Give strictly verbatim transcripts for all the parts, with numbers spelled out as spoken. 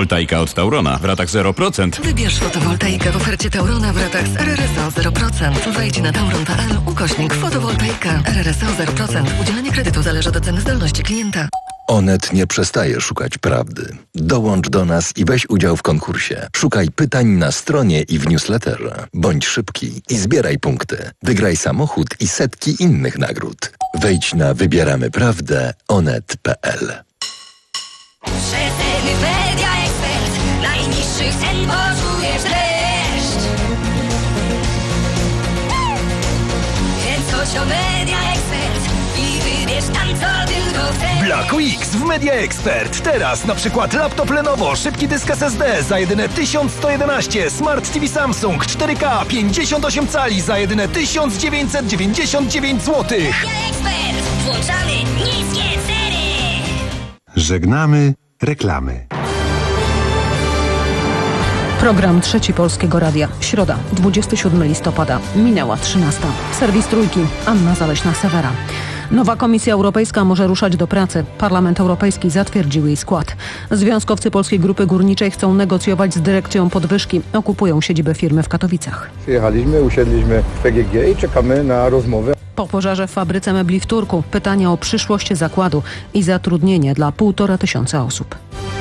Fotowoltaika od Taurona w ratach zero procent. Wybierz fotowoltaikę w ofercie Taurona w ratach z R R S O zero procent. Wejdź na tauron kropka p l ukośnik fotowoltaika. R R S O zero procent. Udzielanie kredytu zależy od oceny zdolności klienta. Onet nie przestaje szukać prawdy. Dołącz do nas i weź udział w konkursie. Szukaj pytań na stronie i w newsletterze. Bądź szybki i zbieraj punkty. Wygraj samochód i setki innych nagród. Wejdź na wybieramy prawdę onet kropka p l. Rzetelny Media Expert. Najniższych cen poczujesz dreszcz. Więc chodź o Media Expert i wybierz tam, co tylko chcesz. Black Weeks w Media Expert. Teraz na przykład laptop Lenovo, szybki dysk S S D za jedyne tysiąc sto jedenaście, Smart T V Samsung cztery K pięćdziesiąt osiem cali za jedyne tysiąc dziewięćset dziewięćdziesiąt dziewięć złotych. Media Expert. Włączamy niskie ceny. Żegnamy reklamy. Program Trzeci Polskiego Radia. Środa, dwudziestego siódmego listopada. Minęła trzynasta. Serwis Trójki. Anna Zaleśna-Sewera. Nowa Komisja Europejska może ruszać do pracy. Parlament Europejski zatwierdził jej skład. Związkowcy Polskiej Grupy Górniczej chcą negocjować z dyrekcją podwyżki. Okupują siedzibę firmy w Katowicach. Przyjechaliśmy, usiedliśmy w P G G i czekamy na rozmowę. Po pożarze w fabryce mebli w Turku pytania o przyszłość zakładu i zatrudnienie dla półtora tysiąca osób.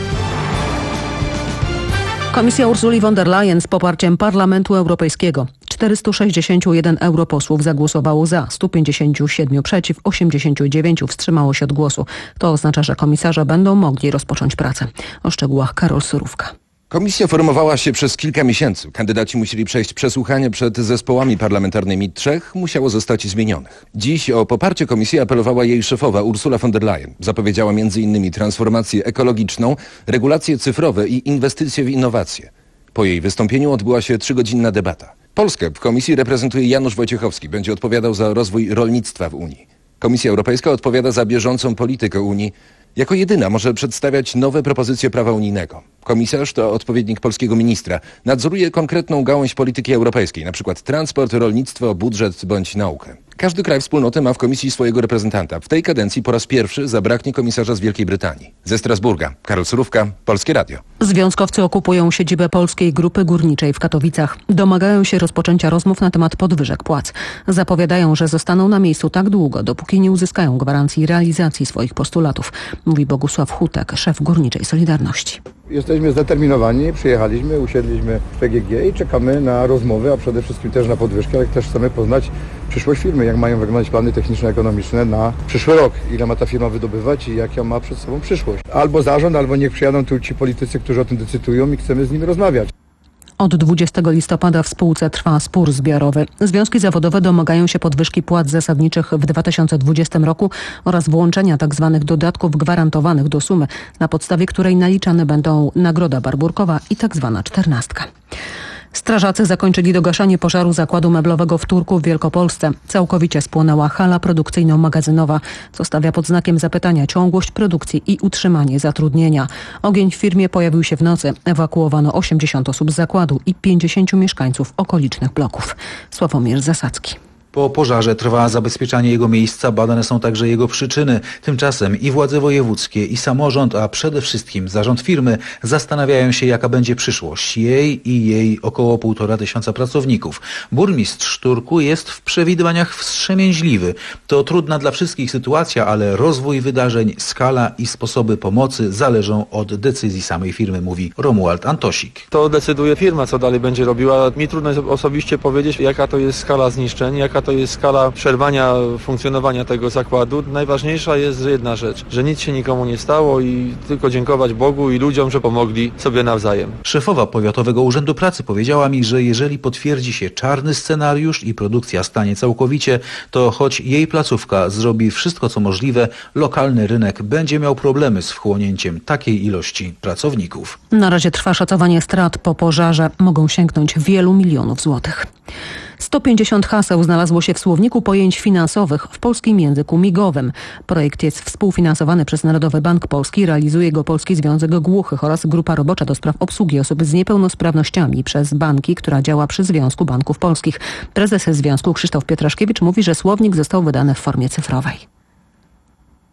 Komisja Ursuli von der Leyen z poparciem Parlamentu Europejskiego. czterystu sześćdziesięciu jeden europosłów zagłosowało za, stu pięćdziesięciu siedmiu przeciw, osiemdziesięciu dziewięciu wstrzymało się od głosu. To oznacza, że komisarze będą mogli rozpocząć pracę. O szczegółach Karol Surówka. Komisja formowała się przez kilka miesięcy. Kandydaci musieli przejść przesłuchanie przed zespołami parlamentarnymi. Trzech musiało zostać zmienionych. Dziś o poparcie komisji apelowała jej szefowa Ursula von der Leyen. Zapowiedziała między innymi transformację ekologiczną, regulacje cyfrowe i inwestycje w innowacje. Po jej wystąpieniu odbyła się trzygodzinna debata. Polskę w komisji reprezentuje Janusz Wojciechowski. Będzie odpowiadał za rozwój rolnictwa w Unii. Komisja Europejska odpowiada za bieżącą politykę Unii. Jako jedyna może przedstawiać nowe propozycje prawa unijnego. Komisarz to odpowiednik polskiego ministra. Nadzoruje konkretną gałąź polityki europejskiej, np. transport, rolnictwo, budżet bądź naukę. Każdy kraj wspólnoty ma w komisji swojego reprezentanta. W tej kadencji po raz pierwszy zabraknie komisarza z Wielkiej Brytanii. Ze Strasburga. Karol Surówka, Polskie Radio. Związkowcy okupują siedzibę Polskiej Grupy Górniczej w Katowicach. Domagają się rozpoczęcia rozmów na temat podwyżek płac. Zapowiadają, że zostaną na miejscu tak długo, dopóki nie uzyskają gwarancji realizacji swoich postulatów, mówi Bogusław Hutek, szef Górniczej Solidarności. Jesteśmy zdeterminowani, przyjechaliśmy, usiedliśmy w P G G i czekamy na rozmowy, a przede wszystkim też na podwyżkę, ale też chcemy poznać przyszłość firmy, jak mają wyglądać plany techniczno-ekonomiczne na przyszły rok, ile ma ta firma wydobywać i jaka ma przed sobą przyszłość. Albo zarząd, albo niech przyjadą tu ci politycy, którzy o tym decydują i chcemy z nimi rozmawiać. Od dwudziestego listopada w spółce trwa spór zbiorowy. Związki zawodowe domagają się podwyżki płac zasadniczych w dwa tysiące dwudziestym roku oraz włączenia tzw. dodatków gwarantowanych do sumy, na podstawie której naliczane będą nagroda barburkowa i tzw. czternastka. Strażacy zakończyli dogaszanie pożaru zakładu meblowego w Turku w Wielkopolsce. Całkowicie spłonęła hala produkcyjno-magazynowa, co stawia pod znakiem zapytania ciągłość produkcji i utrzymanie zatrudnienia. Ogień w firmie pojawił się w nocy. Ewakuowano osiemdziesiąt osób z zakładu i pięćdziesięciu mieszkańców okolicznych bloków. Sławomir Zasadzki. Po pożarze trwa zabezpieczanie jego miejsca, badane są także jego przyczyny. Tymczasem i władze wojewódzkie, i samorząd, a przede wszystkim zarząd firmy zastanawiają się, jaka będzie przyszłość jej i jej około półtora tysiąca pracowników. Burmistrz Turku jest w przewidywaniach wstrzemięźliwy. To trudna dla wszystkich sytuacja, ale rozwój wydarzeń, skala i sposoby pomocy zależą od decyzji samej firmy, mówi Romuald Antosik. To decyduje firma, co dalej będzie robiła. Mi trudno jest osobiście powiedzieć, jaka to jest skala zniszczeń, jaka to jest skala przerwania funkcjonowania tego zakładu. Najważniejsza jest jedna rzecz, że nic się nikomu nie stało i tylko dziękować Bogu i ludziom, że pomogli sobie nawzajem. Szefowa Powiatowego Urzędu Pracy powiedziała mi, że jeżeli potwierdzi się czarny scenariusz i produkcja stanie całkowicie, to choć jej placówka zrobi wszystko co możliwe, lokalny rynek będzie miał problemy z wchłonięciem takiej ilości pracowników. Na razie trwa szacowanie strat po pożarze. Mogą sięgnąć wielu milionów złotych. sto pięćdziesiąt haseł znalazło się w słowniku pojęć finansowych w polskim języku migowym. Projekt jest współfinansowany przez Narodowy Bank Polski, realizuje go Polski Związek Głuchych oraz Grupa Robocza do Spraw Obsługi Osób z Niepełnosprawnościami przez banki, która działa przy Związku Banków Polskich. Prezes Związku Krzysztof Pietraszkiewicz mówi, że słownik został wydany w formie cyfrowej.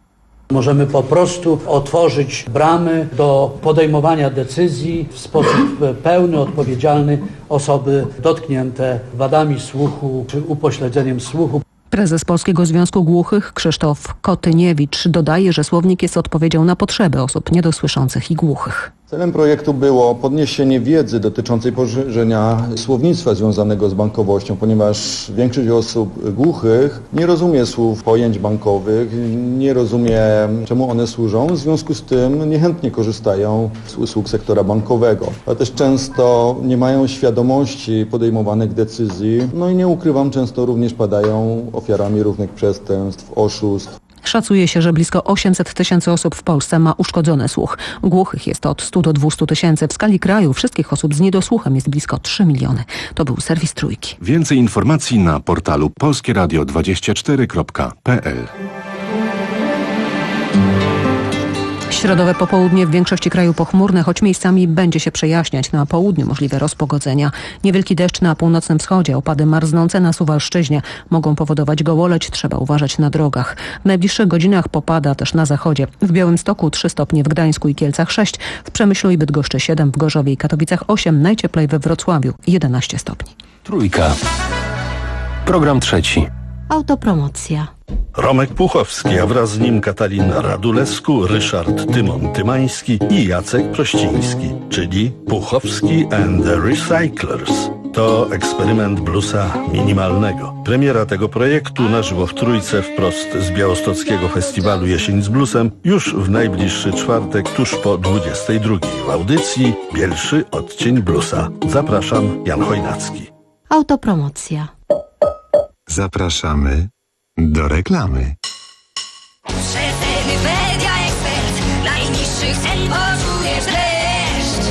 Możemy po prostu otworzyć bramy do podejmowania decyzji w sposób pełny, odpowiedzialny osoby dotknięte wadami słuchu czy upośledzeniem słuchu. Prezes Polskiego Związku Głuchych Krzysztof Kotyniewicz dodaje, że słownik jest odpowiedzią na potrzeby osób niedosłyszących i głuchych. Celem projektu było podniesienie wiedzy dotyczącej poszerzenia słownictwa związanego z bankowością, ponieważ większość osób głuchych nie rozumie słów, pojęć bankowych, nie rozumie, czemu one służą, w związku z tym niechętnie korzystają z usług sektora bankowego, ale też często nie mają świadomości podejmowanych decyzji, no i nie ukrywam, często również padają ofiarami różnych przestępstw, oszustw. Szacuje się, że blisko osiemset tysięcy osób w Polsce ma uszkodzony słuch. Głuchych jest od stu do dwustu tysięcy. W skali kraju wszystkich osób z niedosłuchem jest blisko trzy miliony. To był serwis Trójki. Więcej informacji na portalu polskie radio dwadzieścia cztery kropka p l. Środowe popołudnie w większości kraju pochmurne, choć miejscami będzie się przejaśniać. Na południu możliwe rozpogodzenia. Niewielki deszcz na północnym wschodzie, opady marznące na Suwalszczyźnie mogą powodować gołoleć, trzeba uważać na drogach. W najbliższych godzinach popada też na zachodzie. W Białymstoku trzy stopnie, w Gdańsku i Kielcach sześć, w Przemyślu i Bydgoszczy siedem, w Gorzowie i Katowicach osiem, najcieplej we Wrocławiu jedenaście stopni. Trójka. Program trzeci. Autopromocja. Romek Puchowski, a wraz z nim Katalina Radulescu, Ryszard Tymon Tymański i Jacek Prościński, czyli Puchowski and the Recyclers. To eksperyment bluesa minimalnego. Premiera tego projektu na żywo w Trójce wprost z białostockiego festiwalu Jesień z bluesem już w najbliższy czwartek tuż po dwudziestej drugiej. W audycji Pierwszy odcień bluesa. Zapraszam, Jan Chojnacki. Autopromocja. Zapraszamy do reklamy. Przeceny Media Expert. Najniższych cen poczujesz dreszcz.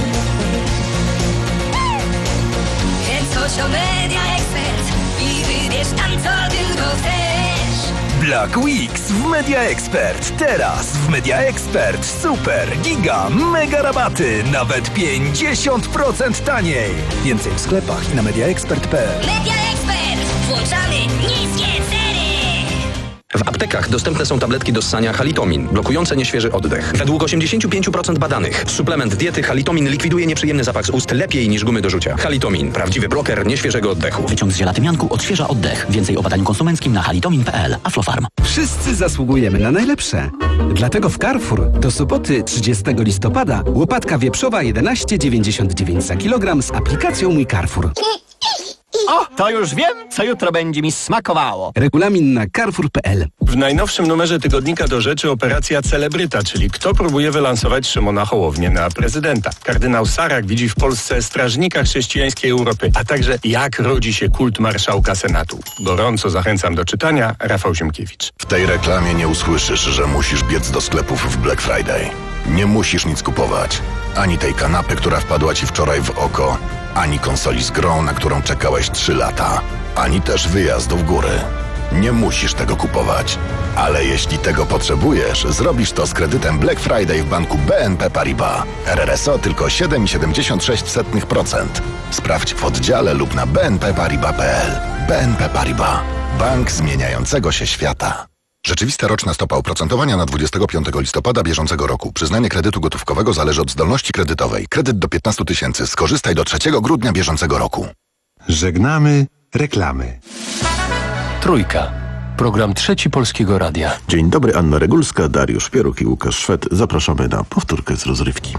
Kręć coś o Media Expert i wybierz tam, co tylko chcesz. Black Weeks w Media Expert. Teraz w Media Expert super, giga, mega rabaty. Nawet pięćdziesiąt procent taniej. Więcej w sklepach i na mediaexpert kropka p l. Media Expert. Włączamy niskie ceny. W aptekach dostępne są tabletki do ssania Halitomin, blokujące nieświeży oddech. Według osiemdziesiąt pięć procent badanych suplement diety Halitomin likwiduje nieprzyjemny zapach z ust lepiej niż gumy do rzucia. Halitomin, prawdziwy bloker nieświeżego oddechu. Wyciąg z zielatymianku odświeża oddech. Więcej o badaniu konsumenckim na halitomin kropka p l. Aflofarm. Wszyscy zasługujemy na najlepsze. Dlatego w Carrefour do soboty trzydziestego listopada łopatka wieprzowa jedenaście dziewięćdziesiąt dziewięć za kilogram z aplikacją Mój Carrefour. O, to już wiem, co jutro będzie mi smakowało. Regulamin na carrefour kropka p l. W najnowszym numerze tygodnika Do Rzeczy operacja Celebryta, czyli kto próbuje wylansować Szymona Hołownię na prezydenta. Kardynał Sarak widzi w Polsce strażnika chrześcijańskiej Europy, a także jak rodzi się kult marszałka Senatu. Gorąco zachęcam do czytania. Rafał Ziemkiewicz. W tej reklamie nie usłyszysz, że musisz biec do sklepów w Black Friday. Nie musisz nic kupować. Ani tej kanapy, która wpadła ci wczoraj w oko, ani konsoli z grą, na którą czekałeś trzy lata, ani też wyjazdu w góry. Nie musisz tego kupować. Ale jeśli tego potrzebujesz, zrobisz to z kredytem Black Friday w banku B N P Paribas. R R S O tylko siedem przecinek siedemdziesiąt sześć procent. Sprawdź w oddziale lub na b n p paribas kropka p l. B N P Paribas. Bank zmieniającego się świata. Rzeczywista roczna stopa oprocentowania na dwudziestego piątego listopada bieżącego roku. Przyznanie kredytu gotówkowego zależy od zdolności kredytowej. Kredyt do piętnastu tysięcy. Skorzystaj do trzeciego grudnia bieżącego roku. Żegnamy reklamy. Trójka. Program trzeci Polskiego Radia. Dzień dobry, Anna Regulska, Dariusz Pieruk i Łukasz Szwed. Zapraszamy na powtórkę z rozrywki.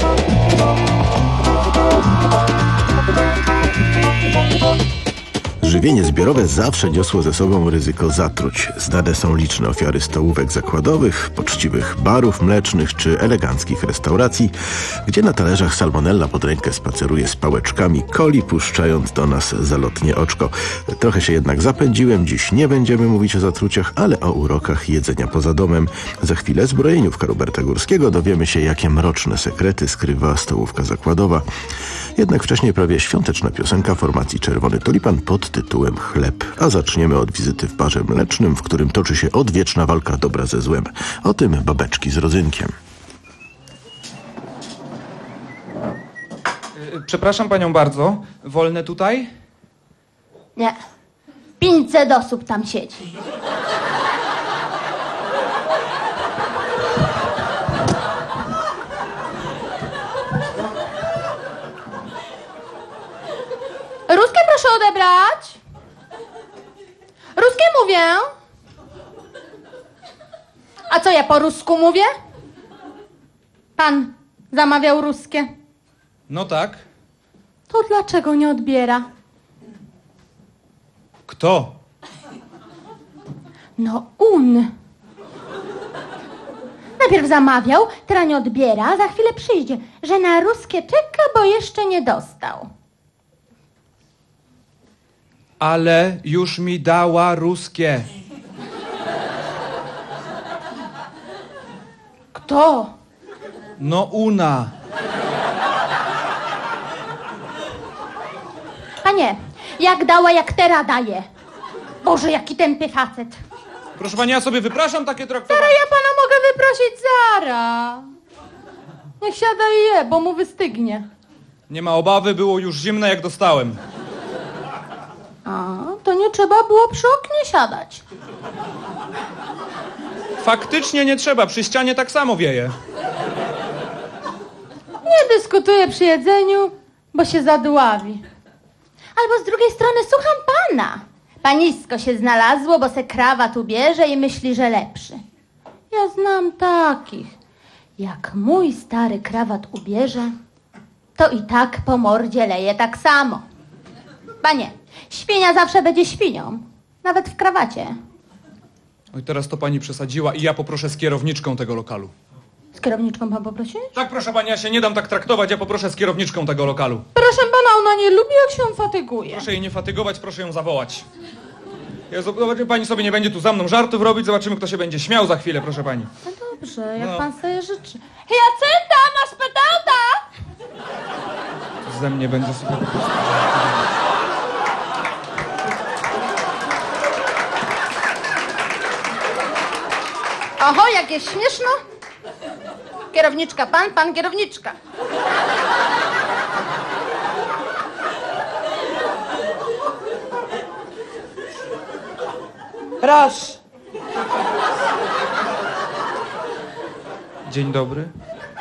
Żywienie zbiorowe zawsze niosło ze sobą ryzyko zatruć. Znane są liczne ofiary stołówek zakładowych, poczciwych barów mlecznych czy eleganckich restauracji, gdzie na talerzach salmonella pod rękę spaceruje z pałeczkami coli, puszczając do nas zalotnie oczko. Trochę się jednak zapędziłem, dziś nie będziemy mówić o zatruciach, ale o urokach jedzenia poza domem. Za chwilę z brojeniówka Roberta Górskiego dowiemy się, jakie mroczne sekrety skrywa stołówka zakładowa. Jednak wcześniej prawie świąteczna piosenka formacji Czerwony Tulipan pod tytułem Chleb. A zaczniemy od wizyty w barze mlecznym, w którym toczy się odwieczna walka dobra ze złem. O tym babeczki z rodzynkiem. Przepraszam panią bardzo, wolne tutaj? Nie. pięćset osób tam siedzi. mówię. A co ja po rusku mówię? Pan zamawiał ruskie. No tak. To dlaczego nie odbiera? Kto? No un. Najpierw zamawiał, teraz nie odbiera, a za chwilę przyjdzie, że na ruskie czeka, bo jeszcze nie dostał. Ale już mi dała ruskie. Kto? No una. Panie, jak dała, jak teraz daje. Boże, jaki tępy facet. Proszę pani, ja sobie wypraszam takie traktowanie. Zaraz ja pana mogę wyprosić, zaraz. Niech siada i je, bo mu wystygnie. Nie ma obawy, było już zimne jak dostałem. A, to nie trzeba było przy oknie siadać. Faktycznie nie trzeba, przy ścianie tak samo wieje. Nie dyskutuję przy jedzeniu, bo się zadławi. Albo z drugiej strony słucham pana. Panisko się znalazło, bo se krawat ubierze i myśli, że lepszy. Ja znam takich. Jak mój stary krawat ubierze, to i tak po mordzie leje tak samo. Panie, świnia zawsze będzie świnią. Nawet w krawacie. Oj, teraz to pani przesadziła i ja poproszę z kierowniczką tego lokalu. Z kierowniczką pan poprosisz? Tak, proszę pani, ja się nie dam tak traktować, ja poproszę z kierowniczką tego lokalu. Proszę pana, ona nie lubi, jak się fatyguje. Proszę jej nie fatygować, proszę ją zawołać. Ja, zobaczy, pani sobie nie będzie tu za mną żartów robić, zobaczymy, kto się będzie śmiał za chwilę, proszę pani. No dobrze, jak No. pan sobie życzy. Jacynta, masz petauta! Ze mnie będzie sobie... Oho, jak jest śmieszno. Kierowniczka pan, pan kierowniczka. Proszę. Dzień dobry.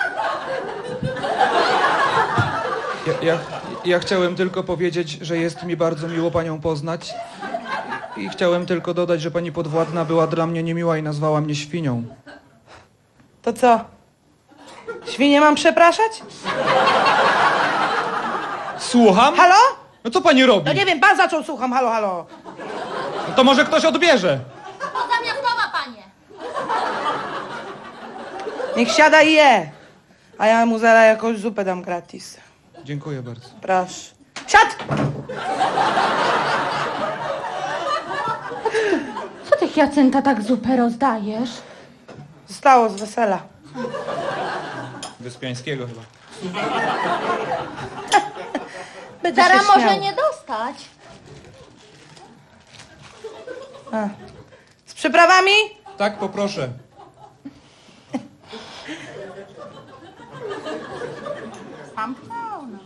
Ja, ja, ja chciałem tylko powiedzieć, że jest mi bardzo miło panią poznać. I chciałem tylko dodać, że pani podwładna była dla mnie niemiła i nazwała mnie świnią. To co? Świnie mam przepraszać? Słucham? Halo? No co pani robi? No nie wiem, pan zaczął, słucham, halo, halo. No to może ktoś odbierze. Pozamiastowa, panie. Niech siada i je. A ja mu zaraz jakąś zupę dam gratis. Dziękuję bardzo. Proszę. Siad! Co ty, Jacynta, tak zupę rozdajesz? Zostało z wesela. Wyspiańskiego chyba. Będę Zara się może śmiał. nie dostać. A. Z przyprawami? Tak, poproszę. Mam pełno.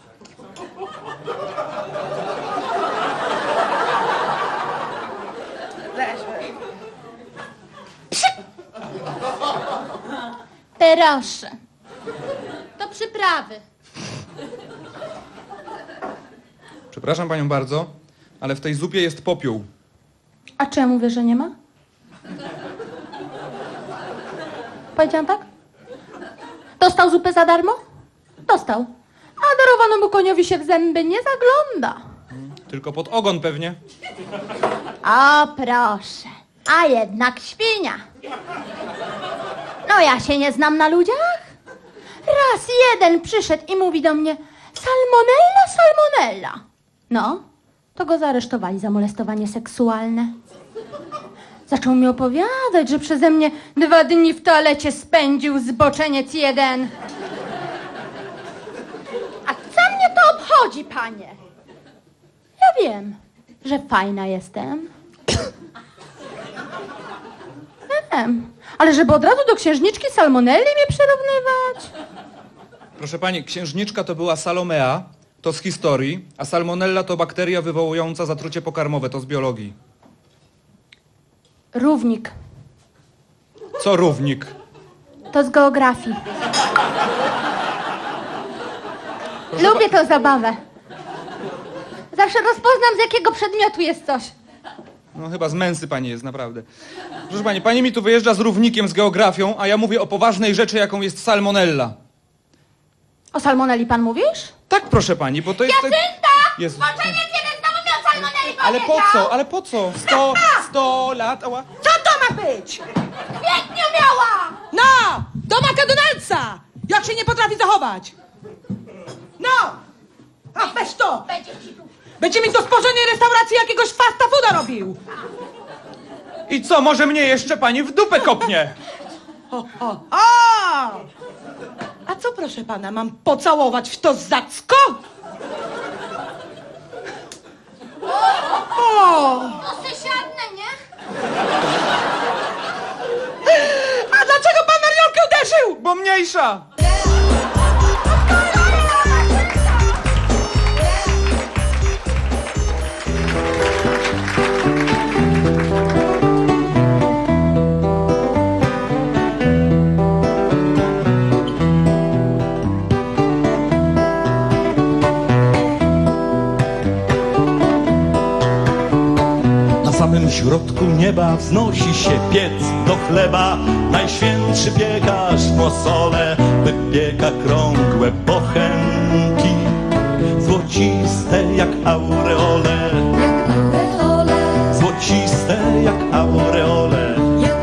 Proszę. To przyprawy. Przepraszam panią bardzo, ale w tej zupie jest popiół. A czy ja mówię, że nie ma? Powiedziałam tak? Dostał zupę za darmo? Dostał. A darowanemu koniowi się w zęby nie zagląda. Tylko pod ogon pewnie. O, proszę. A jednak świnia. No ja się nie znam na ludziach. Raz jeden przyszedł i mówi do mnie: salmonella, salmonella. No, to go zaaresztowali za molestowanie seksualne. Zaczął mi opowiadać, że przeze mnie dwa dni w toalecie spędził zboczeniec jeden. A co mnie to obchodzi, panie? Ja wiem, że fajna jestem. Wiem, ale żeby od razu do księżniczki Salmonelli mnie przyrównywać? Proszę pani, księżniczka to była Salomea, to z historii, a salmonella to bakteria wywołująca zatrucie pokarmowe, to z biologii. Równik. Co równik? To z geografii. Proszę Lubię tę zabawę. Zawsze rozpoznam, z jakiego przedmiotu jest coś. No chyba z Męsy pani jest, naprawdę. Proszę pani, pani mi tu wyjeżdża z równikiem, z geografią, a ja mówię o poważnej rzeczy, jaką jest salmonella. O salmonelli pan mówisz? Tak, proszę pani, bo to jest... Jacynta! Jezu. Moczenie ciebie znowu mi o salmonelli Ale po powiedział! co? Ale po co? Sto, sto lat, ała. Co to ma być? W kwietniu miała! No! Do McDonald'sa! Jak się nie potrafi zachować? No! A weź to! Będzie ci tu. Będzie mi do spożenia restauracji jakiegoś fasta fooda robił! I co, może mnie jeszcze pani w dupę kopnie? O, o, o! A co, proszę pana, mam pocałować w to zacko? O! To se siadnę, nie? A dlaczego pan Mariolkę uderzył? Bo mniejsza! W środku nieba wznosi się piec do chleba. Najświętszy piekarz w posole wypieka krągłe bochenki, złociste jak aureole, złociste jak aureole,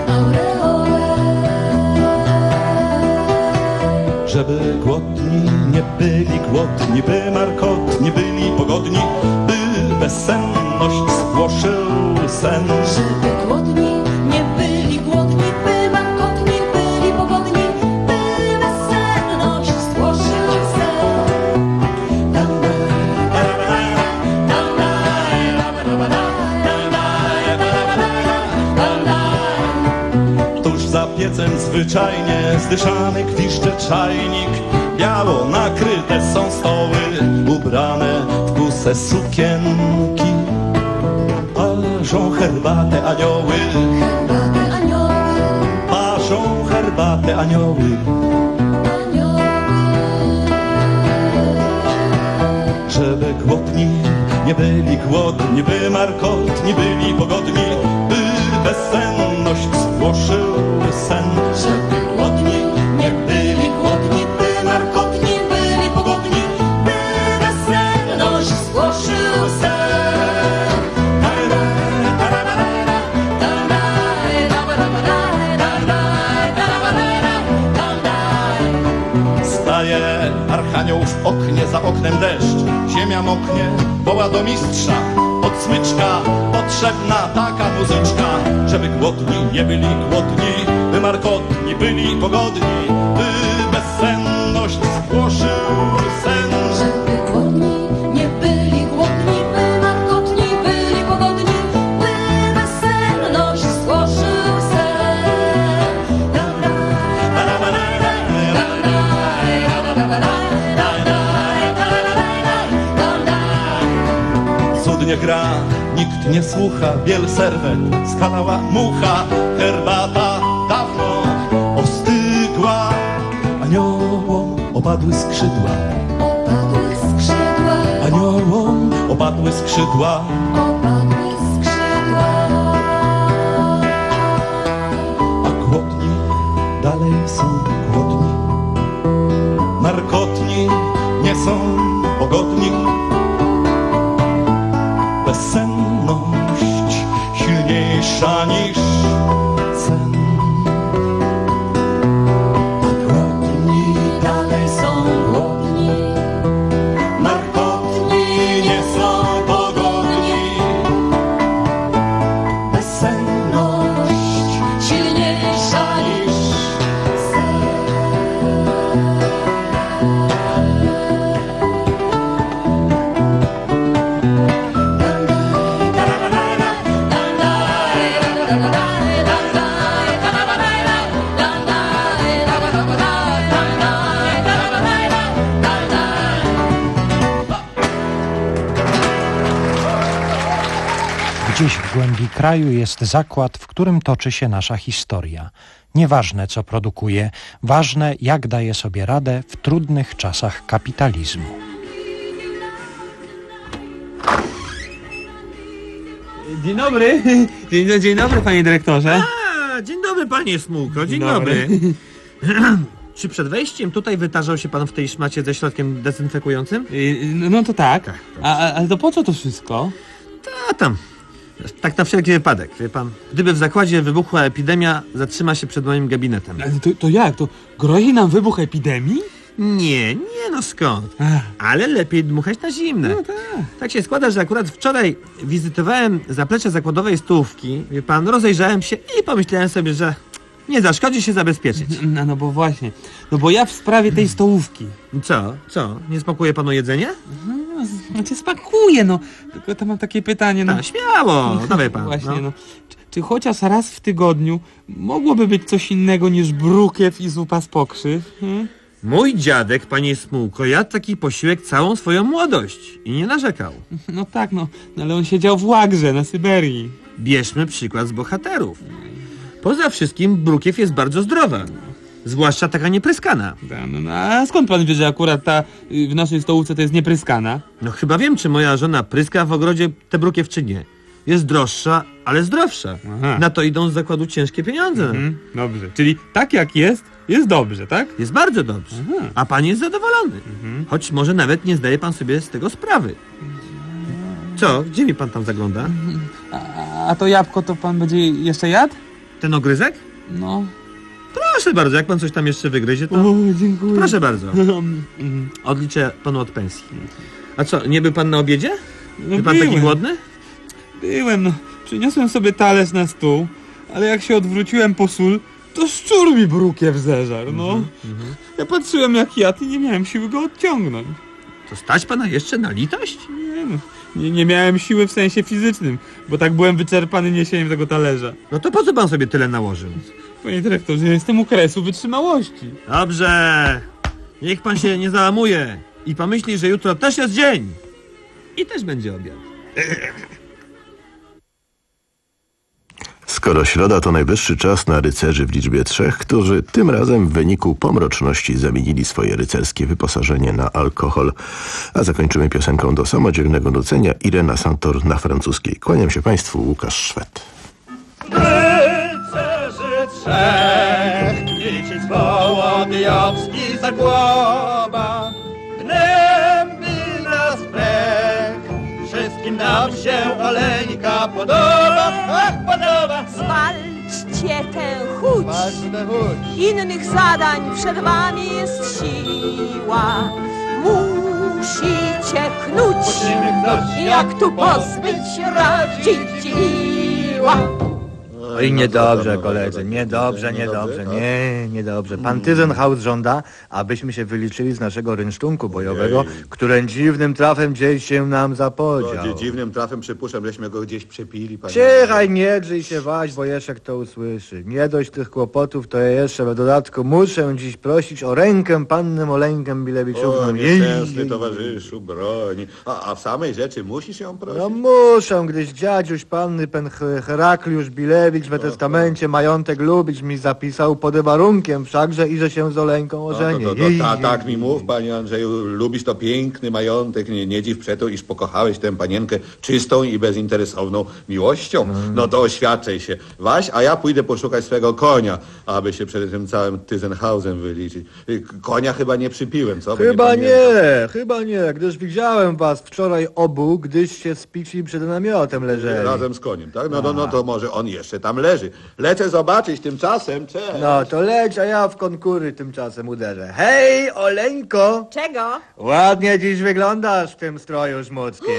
żeby głodni nie byli głodni, by markotni byli pogodni, by bezsenność spłoszył sen. Żeby głodni nie byli głodni, by markotni byli pogodni, by bezsenność spłoszył sen. Tuż za piecem zwyczajnie zdyszany kwiszcze czajnik, biało nakryte są stoły, ubrane w kuse sukienki. Parzą herbatę anioły, Herbatę anioły, parzą herbatę anioły. Żeby głodni nie byli głodni, by markotni byli pogodni, by bezsenność spłoszył sen. żeby głodni nie byli głodni, by markotni byli pogodni, by bezsenność spłoszył sen. Staje archanioł w oknie, za oknem deszcz, ziemia moknie, woła do mistrza, od smyczka potrzebna taka muzyczka. Żeby głodni nie byli głodni, by markotni byli pogodni, by bezsenność spłoszył sen. Żeby głodni nie byli głodni, by markotni byli pogodni, by bezsenność spłoszył sen. Cudnie gra, nikt nie słucha, biel serwet, skalała mucha, herbata dawno ostygła. Aniołom opadły skrzydła, Opadły skrzydła, aniołom opadły skrzydła. opadły skrzydła. A głodni dalej są głodni, markotni nie są pogodni. Bezsenność silniejsza niż sen. A głodni Dalej są głodni, markotni nie są pogodni. bezsenność silniejsza niż sen. Gdzieś w głębi kraju jest zakład, w którym toczy się nasza historia. Nieważne, co produkuje, ważne, jak daje sobie radę w trudnych czasach kapitalizmu. Dzień dobry. Dzień, dzień dobry, panie dyrektorze. A, dzień dobry, panie Smułko, dzień dobry. dobry. Czy przed wejściem tutaj wytarzał się pan w tej szmacie ze środkiem dezynfekującym? No, no to tak. A, a, ale to po co to wszystko? Ta tam. Tak na wszelki wypadek, wie pan. Gdyby w zakładzie wybuchła epidemia, zatrzyma się przed moim gabinetem. Ale to, to jak? To grozi nam wybuch epidemii? Nie, nie no skąd. Ale lepiej dmuchać na zimne. No tak. Tak się składa, że akurat wczoraj wizytowałem zaplecze zakładowej stołówki. Wie pan, rozejrzałem się i pomyślałem sobie, że nie zaszkodzi się zabezpieczyć. No, no bo właśnie. No bo ja w sprawie tej stołówki. Co? Co? Nie smakuje panu jedzenie? No, znaczy smakuje, no. Tylko to mam takie pytanie, no. A, śmiało, no, dawaj pan. Właśnie, no. no. Czy, czy chociaż raz w tygodniu mogłoby być coś innego niż brukiew i zupa z pokrzyw? Hmm? Mój dziadek, panie Smułko, jadł taki posiłek całą swoją młodość i nie narzekał. No tak, no, no ale on siedział w łagrze na Syberii. Bierzmy przykład z bohaterów. Poza wszystkim brukiew jest bardzo zdrowa. Zwłaszcza taka niepryskana. Da, no, no, a skąd pan wie, że akurat ta y, w naszej stołówce to jest niepryskana? No chyba wiem, czy moja żona pryska w ogrodzie tę brukiew, czy nie. Jest droższa, ale zdrowsza. Aha. Na to idą z zakładu ciężkie pieniądze. Mhm, dobrze, czyli tak jak jest, jest dobrze, tak? Jest bardzo dobrze. Aha. A pan jest zadowolony. Mhm. Choć może nawet nie zdaje pan sobie z tego sprawy. Co? Gdzie mi pan tam zagląda? A, a to jabłko to pan będzie jeszcze jadł? Ten ogryzek? No. Proszę bardzo, jak pan coś tam jeszcze wygryzie, to... O, dziękuję. Proszę bardzo. Odliczę panu od pensji. A co, nie był pan na obiedzie? No Był pan byłem. taki głodny? Byłem, no. Przyniosłem sobie talerz na stół, ale jak się odwróciłem po sól, to szczur mi brukiew zeżarł, no. Mhm, mhm. Ja patrzyłem jak jadł i nie miałem siły go odciągnąć. To stać pana jeszcze na litość? Nie no, nie, nie miałem siły w sensie fizycznym, bo tak byłem wyczerpany niesieniem tego talerza. No to po co pan sobie tyle nałożył? Panie dyrektorze, ja jestem u kresu wytrzymałości. Dobrze. Niech pan się nie załamuje i pomyśli, że jutro też jest dzień. I też będzie obiad. Skoro środa, to najwyższy czas na rycerzy w liczbie trzech, którzy tym razem w wyniku pomroczności zamienili swoje rycerskie wyposażenie na alkohol. A zakończymy piosenką do samodzielnego nucenia Irena Santor na francuskiej. Kłaniam się państwu, Łukasz Szwed. Rycerzy trzech, liczyć woła diabski zagłoba, gnębi nas pech, wszystkim nam się oleńka podoba, ach, podoba. Zwalczcie tę chuć, innych zadań przed wami jest siła. Musicie knuć, jak tu pozbyć radziła. Oj, niedobrze, koledzy, niedobrze, niedobrze, nie, niedobrze. Pan Tyzenhaus żąda, abyśmy się wyliczyli z naszego rynsztunku bojowego, który dziwnym trafem gdzieś się nam zapodział. No, dziwnym trafem przypuszczam, żeśmy go gdzieś przepili, panie. Ciechaj, nie drzyj się waś, bo Jeszek to usłyszy. Nie dość tych kłopotów, to ja jeszcze w dodatku muszę dziś prosić o rękę panny Moleńkę Bilewiczówną. O, nieszczęsny towarzyszu, broń. A, a w samej rzeczy musisz ją prosić? No muszę, gdyś dziadziuś panny pen Herakliusz Bilewicz w testamencie majątek lubić mi zapisał pod warunkiem wszakże i że się z Oleńką ożeni. No, to, to, to, ta, tak mi mów, panie Andrzeju, lubisz to piękny majątek, nie, nie dziw przeto, iż pokochałeś tę panienkę czystą i bezinteresowną miłością. Mm. No to oświadczaj się, Waś, a ja pójdę poszukać swego konia, aby się przed tym całym Tyzenhausem wyliczyć. Konia chyba nie przypiłem, co? Bo Chyba nie, nie, chyba nie, gdyż widziałem was wczoraj obu, gdyś się spici przed namiotem leżeli. Razem z koniem, tak? No, no, no to może on jeszcze tam leży. Lecę zobaczyć tymczasem, cześć. No to leć, a ja w konkury tymczasem uderzę. Hej, Oleńko! Czego? Ładnie dziś wyglądasz w tym stroju żmudzkim.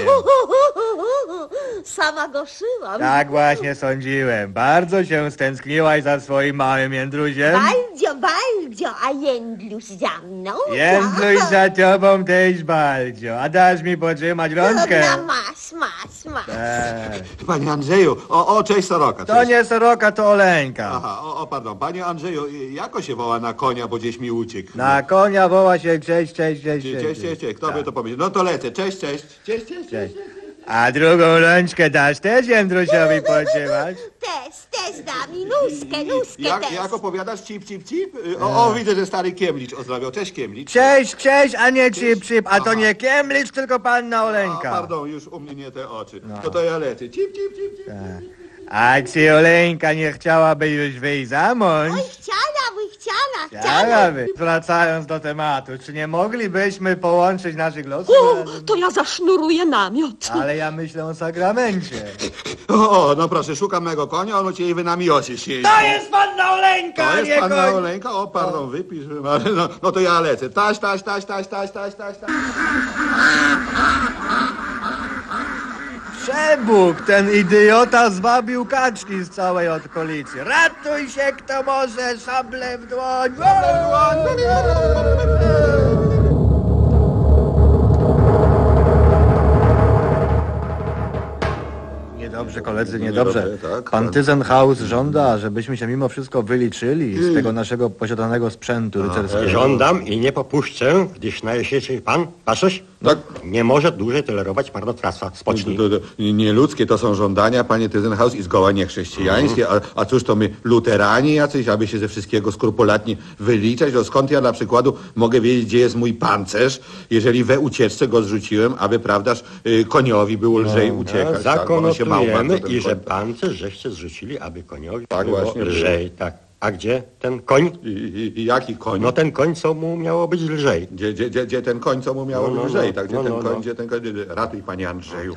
Sama go szyłam. Tak właśnie sądziłem. Bardzo się stęskniłaś za swoim małym Jędruziem. Baldzio, Baldzio, a Jędluś za mną? Jędruś za tobą też, Baldzio. A dasz mi potrzymać rączkę? No masz, masz, masz. Eee. Panie Andrzeju, o, o, cześć Soroka. To Cześć. nie Soroka, to Oleńka. Aha, o, o, pardon. Panie Andrzeju, jako się woła na konia, bo gdzieś mi uciekł. Na konia woła się cześć, cześć, cześć, Cześć, cześć, cześć, cześć. Kto by to pomyślał? No to lecę. Cześć, cześć. Cześć, cześć, cześć. A drugą rączkę dasz też Jędrusiowi potrzymać? Też, też da mi nóżkę, nóżkę Jak, też. jak opowiadasz cip, cip, cip? O, o, widzę, że stary Kiemlicz ozdrowiał. Cześć, Kiemlicz. Cześć, cześć, a nie cip, cip, a to nie Kiemlicz, tylko panna A, Oleńka. pardon, już u mnie nie te oczy. To to ja lecę. Cip, cip, cip, cip. A czy Oleńka nie chciałaby już wyjść za mąż? Oj, chciała, by chciała, chciała. Chciałaby. Wracając do tematu, czy nie moglibyśmy połączyć naszych losów? O, to ja zasznuruję namiot. Ale ja myślę o sakramencie. O, o, no proszę, szukam mego konia, on u ciebie w namiocie siedzi. To jest panna Oleńka, To nie jest panna koń. Oleńka? O, pardon, wypisz. No, no to ja lecę. Taś, taś, taś, taś, taś, taś, taś, taś. Przebóg, ten idiota zwabił kaczki z całej okolicy. Ratuj się, kto może, szable w dłoń. Niedobrze, koledzy, niedobrze. Niedobrze, tak, Pan tak. Tyzenhaus żąda, żebyśmy się mimo wszystko wyliczyli z tego naszego posiadanego sprzętu rycerskiego. Żądam i nie popuszczę, gdyż najesiecie pan, patrzysz? Tak. Nie może dłużej tolerować marnotrawstwa. Spocznij. To, to, nieludzkie to są żądania, panie Tyzenhaus, i zgoła niechrześcijańskie. A, a cóż to my, luterani jacyś, aby się ze wszystkiego skrupulatnie wyliczać? No skąd ja na przykładu mogę wiedzieć, gdzie jest mój pancerz, jeżeli we ucieczce go zrzuciłem, aby, prawdaż, y, koniowi było lżej uciekać. Tak, bo on się bał Zakonotujemy bardzo, ten i że koń. pancerz żeście zrzucili, aby koniowi Tak było właśnie było. lżej. Tak. A gdzie ten koń? I, i, i jaki koń? No ten koń, co mu miało być lżej. Gdzie, gdzie, gdzie, gdzie ten koń, co mu miało No, no, lżej, no. tak? Gdzie No, ten no, koń, no. gdzie ten koń? Ratuj, panie Andrzeju.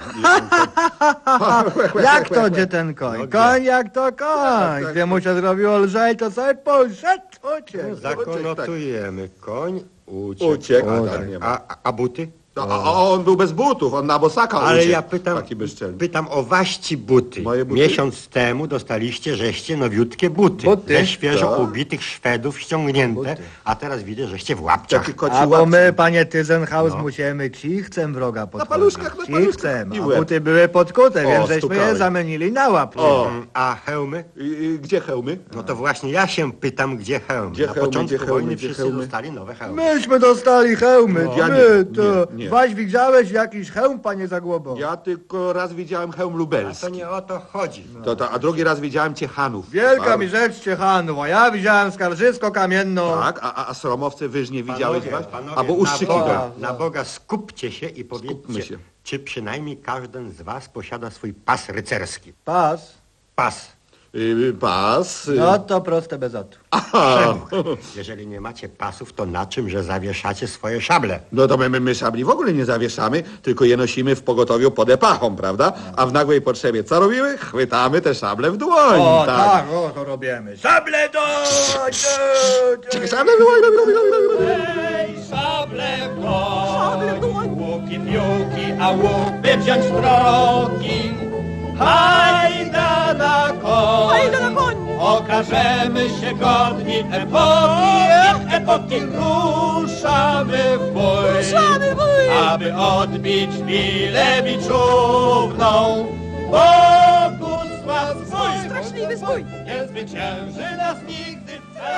Jak to, gdzie ten koń? Koń jak to koń. Gdzie mu się zrobiło lżej, to sobie poszedł, uciekł. Zakonotujemy. Koń uciekł. Uciekł, O, a tak tak. nie ma. a, a buty? A, a on był bez butów, on na bosaka Ale uciekł. ja pytam, Taki bezczelny. pytam o waści buty. Moje buty? Miesiąc temu dostaliście, żeście nowiutkie buty. Buty? Ze świeżo Tak. ubitych Szwedów ściągnięte, a teraz widzę, żeście w łapciach. Taki koci A bo łapci. my, panie Tyzenhaus, No. musimy cichcem wroga podchodzić. paluszkach, na paluszkach. Cichcem, I a łeb. buty były podkute, O, więc żeśmy stukałeś. je zamienili na łapki. O. Mm, A hełmy? I, i, gdzie hełmy? No to właśnie ja się pytam, gdzie hełmy. Gdzie Na hełmy, początku gdzie hełmy, wojny gdzie wszyscy hełmy? dostali nowe hełmy. Myśmy dostali hełmy, No. Ja my, nie, to. nie, nie. Waś widziałeś jakiś hełm, panie Zagłobo? Ja tylko raz widziałem hełm A lubelski. to nie o to chodzi. To, to, a drugi raz widziałem Ciechanów. Wielka a, mi rzecz Ciechanów, a ja widziałem skarżysko kamienną. Tak, a, a, a Sromowce wyżnie widziałeś? Panowie, was? panowie, Albo na uszczykiwał. Boga, na Boga skupcie się i Skupmy powiedzcie, się. czy przynajmniej każdy z was posiada swój pas rycerski. Pas. Pas. Y, pas. y, No to proste bez otu. Aha. Jeżeli nie macie pasów, to na czym, że zawieszacie swoje szable? No to my, my, my szabli w ogóle nie zawieszamy, tylko je nosimy w pogotowiu pod epachą, prawda? A w nagłej potrzebie co robimy? Chwytamy te szable w dłoń. O, tak. tak, o, to robimy. Szable do! Czekaj, szable w dłoń, robi, robi, robi, robi. Szable w dłoń, łuki, piłki, a łupy wziąć stroki. Hajda na koń, Hajda na koń! Okażemy się godni epoki, epoki ruszamy w bój, Ruszamy w bój! aby odbić chwilę wieczówną. Bogusław swój, Straszliwy swój! nie zwycięży nas nigdy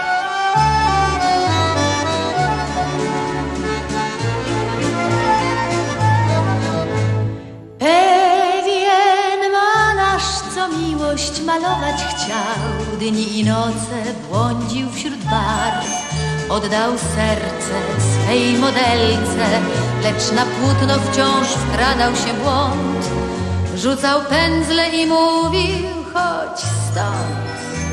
Pewien malarz, co miłość malować chciał, dni i noce błądził wśród barw. Oddał serce swej modelce, lecz na płótno wciąż wkradał się błąd. Rzucał pędzle i mówił, chodź stąd.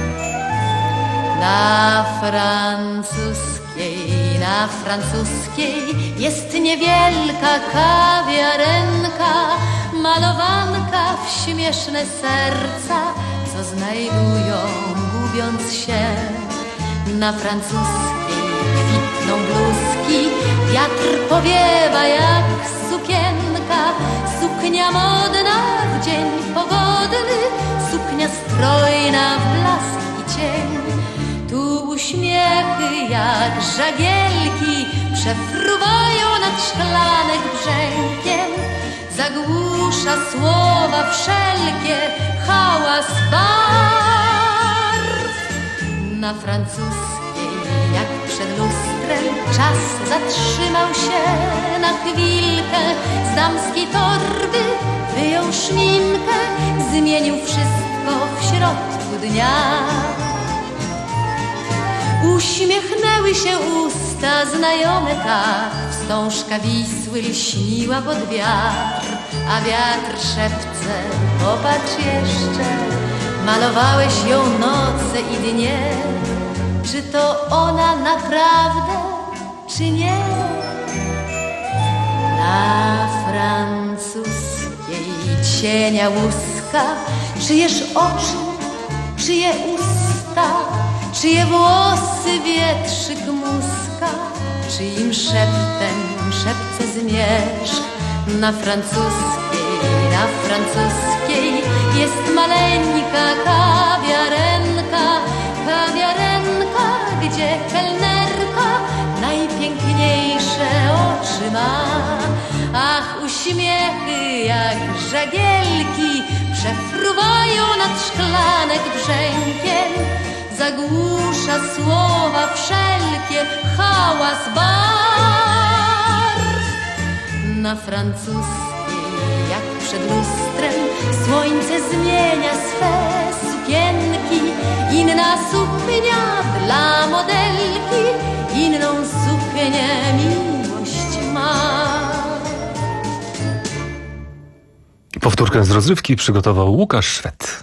Na francuskiej, na francuskiej jest niewielka kawiarenka, malowanka w śmieszne serca, co znajdują, gubiąc się. Na francuskiej kwitną bluzki, wiatr powiewa jak sukienka, suknia modna w dzień pogodny, suknia strojna w blask i cień. Tu uśmiechy jak żagielki przefruwają nad szklanek brzękiem, zagłusza słowa wszelkie hałas barw. Na francuskiej jak przed lustrem czas zatrzymał się na chwilkę, z damskiej torby wyjął szminkę, zmienił wszystko w środku dnia. Uśmiechnęły się usta znajome tak, wstążka Wisły lśniła pod wiatr, a wiatr szepce, popatrz jeszcze, malowałeś ją noce i dnie. Czy to ona naprawdę, czy nie? Na francuskiej cienia łuska, czyjeż oczy, czyje usta, czyje włosy wietrzyk muska, czyim szeptem szepce zmierzch. Na francuskiej, na francuskiej jest maleńka kawiarenka, kawiarenka, gdzie kelnerka najpiękniejsze oczy ma. Ach, uśmiechy jak żagielki przefruwają nad szklanek brzękiem, zagłusza słowa wszelkie hałas barw. Na francuskiej jak przed lustrem słońce zmienia swe sukienki, inna suknia dla modelki, inną suknię miłość ma. Powtórkę z rozrywki przygotował Łukasz Szwed.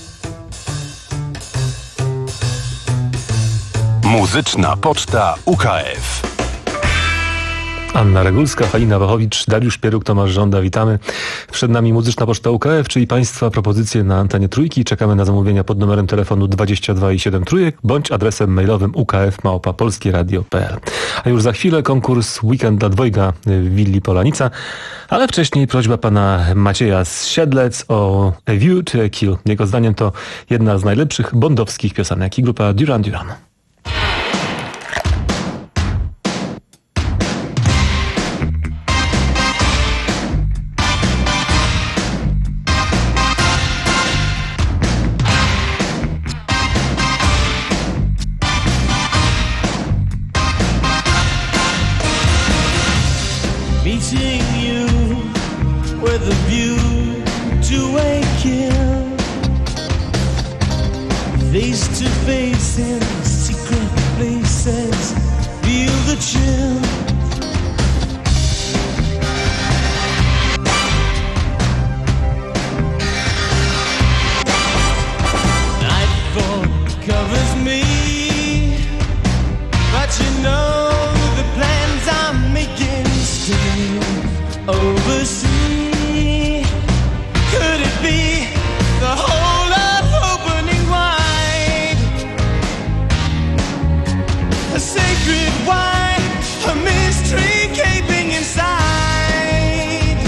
Muzyczna Poczta U K F. Anna Regulska, Halina Wachowicz, Dariusz Pieruk, Tomasz Żąda, witamy. Przed nami Muzyczna Poczta U K F, czyli Państwa propozycje na antenie Trójki. Czekamy na zamówienia pod numerem telefonu dwadzieścia dwa i siedem trójek bądź adresem mailowym u k f małpa polskie radio kropka p l. A już za chwilę konkurs Weekend dla dwojga w willi Polanica, ale wcześniej prośba pana Macieja z Siedlec o A View to a Kill. Jego zdaniem to jedna z najlepszych bondowskich piosenek i grupa Duran Duran. Meeting you with a view to a kill, face to face in secret places, feel the chill. Nightfall covers me, but you know the plans I'm making still oversee. Could it be the whole of opening wide? A sacred wine, a mystery gaping inside.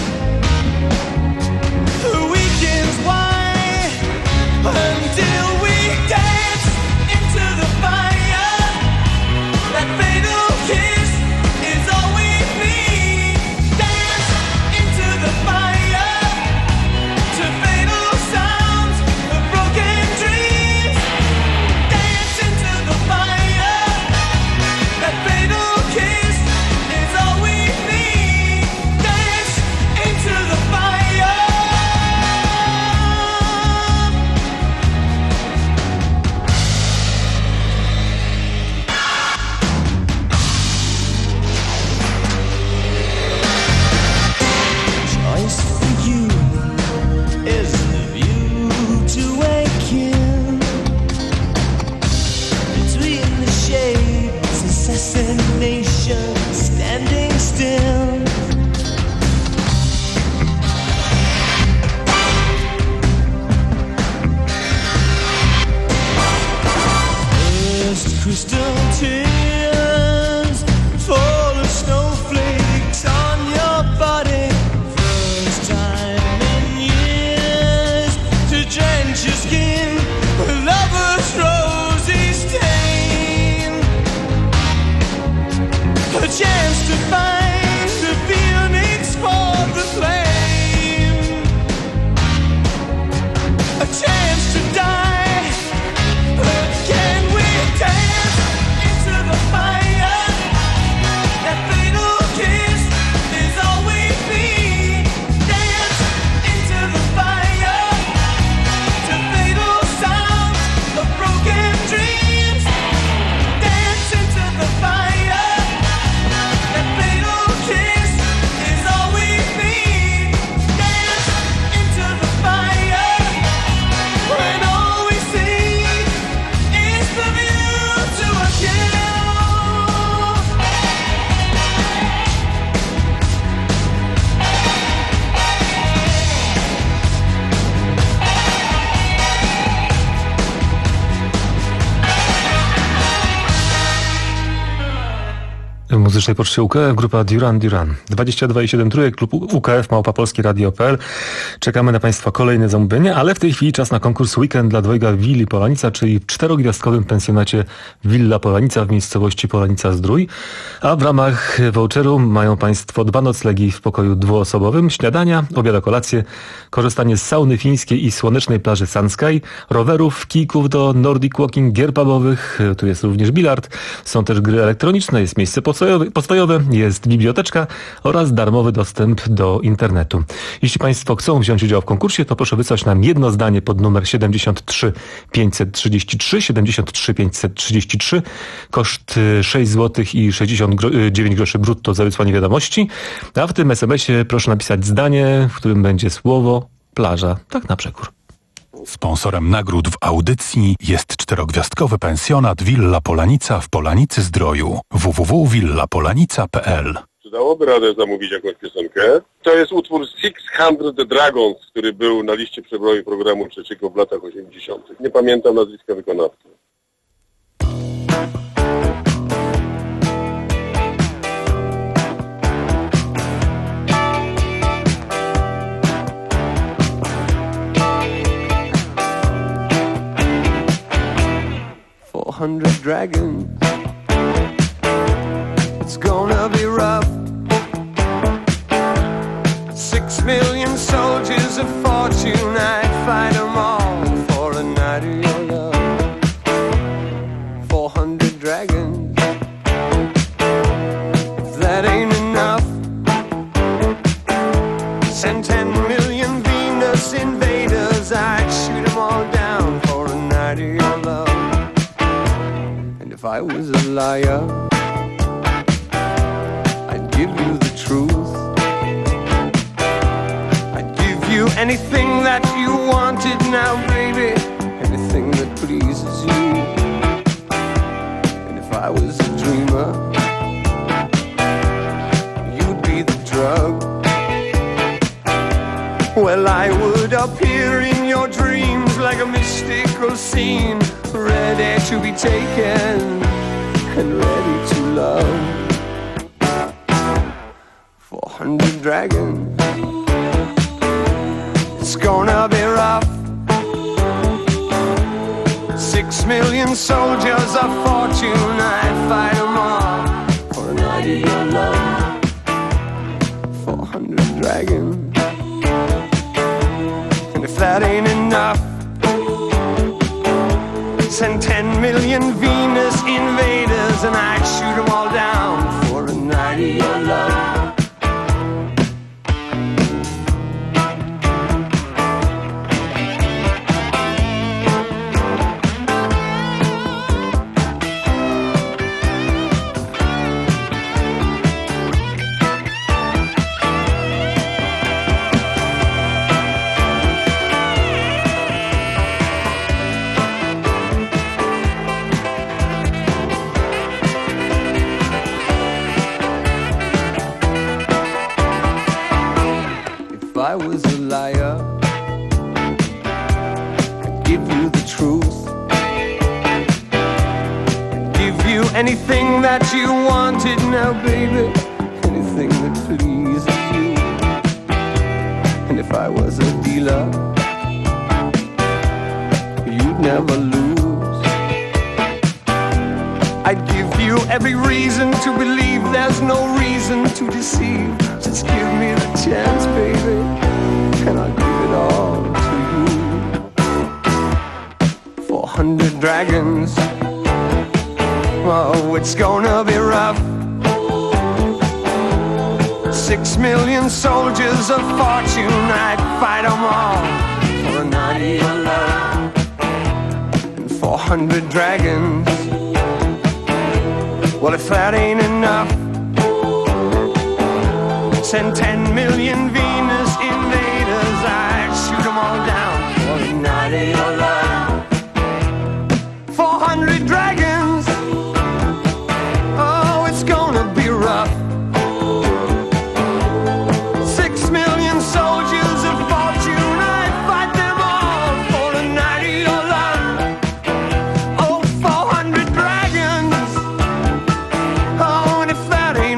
The weekend's wine until we dance into the fire. That fatal kiss is all we need. Dance into Muzycznej Poczcie U K F, grupa Duran Duran. dwadzieścia dwa i siedem trójek, klub U K F, małpa polskie radio kropka p l. Czekamy na Państwa kolejne zamówienia, ale w tej chwili czas na konkurs Weekend dla dwojga w Willi Polanica, czyli w czterogwiazdkowym pensjonacie Villa Polanica w miejscowości Polanica-Zdrój. A w ramach voucheru mają Państwo dwa noclegi w pokoju dwuosobowym, śniadania, obiad, kolację, korzystanie z sauny fińskiej i słonecznej plaży Sunsky, rowerów, kijków do Nordic Walking, gier pubowych, tu jest również bilard, są też gry elektroniczne, jest miejsce postojowe, postojowe, jest biblioteczka oraz darmowy dostęp do internetu. Jeśli Państwo chcą wziąć udział w konkursie, to proszę wysłać nam jedno zdanie pod numer siedemdziesiąt trzy pięćset trzydzieści trzy, siedemdziesiąt trzy pięćset trzydzieści trzy, koszt sześć złotych i sześćdziesiąt dziewięć groszy brutto za wysłanie wiadomości, a w tym es em esie proszę napisać zdanie, w którym będzie słowo plaża, tak na przekór. Sponsorem nagród w audycji jest czterogwiazdkowy pensjonat Villa Polanica w Polanicy Zdroju. w w w kropka villa polanica kropka p l. Czy dałoby radę zamówić jakąś piosenkę? To jest utwór sześćset Dragons, który był na liście przeboju programu trzeciego w latach osiemdziesiątych. Nie pamiętam nazwiska wykonawcy. four hundred dragons, it's gonna be rough. Six million soldiers of fortune, I'd fight them all for a night of your love. Four hundred dragons, if that ain't enough, send ten million Venus invaders, I'd shoot them all down for a night of your love. If I was a liar, I'd give you the truth. I'd give you anything that you wanted now, baby, anything that pleases you. And if I was a dreamer, you'd be the drug. Well, I would appear in your dreams like a mystical scene, ready to be taken and ready to love. Four hundred dragons, it's gonna be rough. Six million soldiers of fortune, I'd fight them all for a night of your love. Four hundred dragons, and if that ain't enough, send ten million Venus invaders, and I'd shoot them all down for a night of your love. If I was a liar, I'd give you the truth. I'd give you anything that you wanted now, baby, anything that pleases you. And if I was a dealer, you'd never lose. I'd give you every reason to believe there's no reason to deceive. Just give me the chance, baby, and I'll give it all to you. Four hundred dragons, oh, it's gonna be rough. Six million soldiers of fortune, I'd fight them all for a night of your love. And four hundred dragons, well, if that ain't enough, send ten million Venus invaders, I'd shoot them all down for a night of your love. Four hundred dragons, oh, it's gonna be rough. Six million soldiers of fortune, I'd fight them all for a night of your love. Oh, four hundred dragons, oh, and if that ain't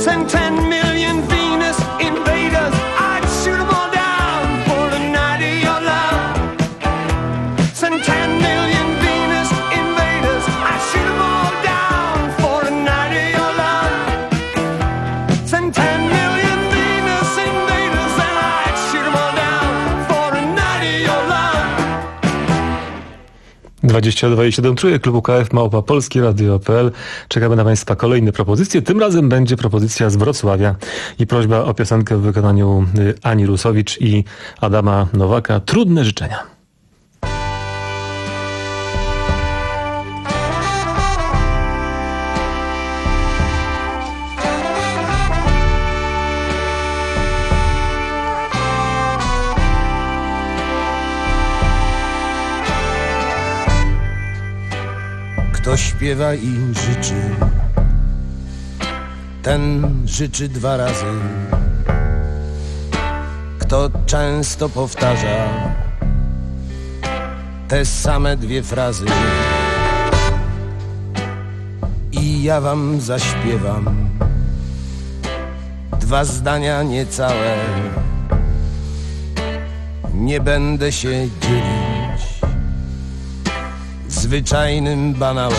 Send ten million Venus invaders, I'd shoot them all down for the night of your love. Send ten million Venus invaders, I'd shoot them all down for the night of your love. Send ten million Venus invaders, and I'd shoot them all down for the night of your love. dwadzieścia dwa i siedem trójek, klub U K F, małpa polskie radio kropka p l. Czekamy na Państwa kolejne propozycje. Tym razem będzie propozycja z Wrocławia i prośba o piosenkę w wykonaniu Ani Rusowicz i Adama Nowaka. Trudne życzenia. Kto śpiewa i życzy, ten życzy dwa razy. Kto często powtarza te same dwie frazy, i ja wam zaśpiewam dwa zdania niecałe. Nie będę się dzielić zwyczajnym banałem.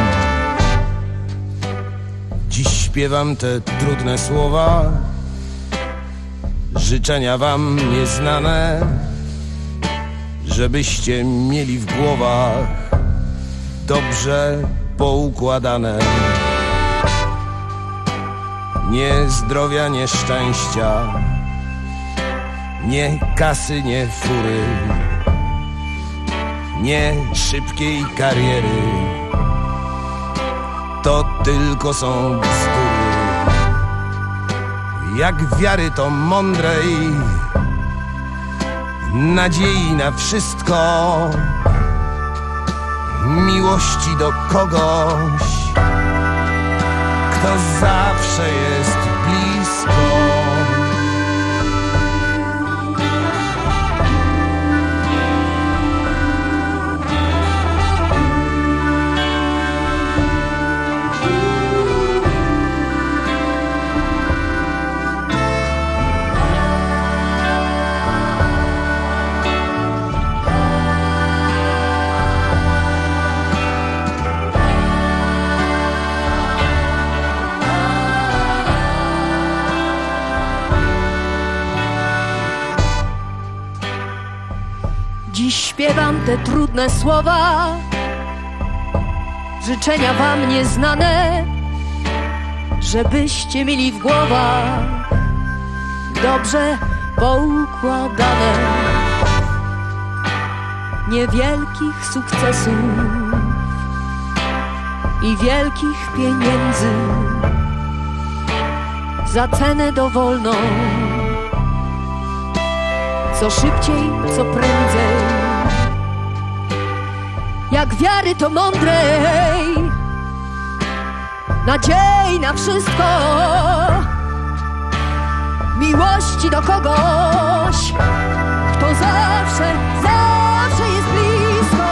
Dziś śpiewam te trudne słowa, życzenia wam nieznane, żebyście mieli w głowach dobrze poukładane. Nie zdrowia, nie szczęścia, nie kasy, nie fury, nie szybkiej kariery. To tylko są bzdury. Jak wiary to mądrej, nadziei na wszystko, miłości do kogoś, kto zawsze jest blisko. Śpiewam te trudne słowa, życzenia wam nieznane, żebyście mieli w głowach dobrze poukładane. Niewielkich sukcesów i wielkich pieniędzy za cenę dowolną, co szybciej, co prędzej. Jak wiary to mądrej, nadziei na wszystko, miłości do kogoś, kto zawsze, zawsze jest blisko.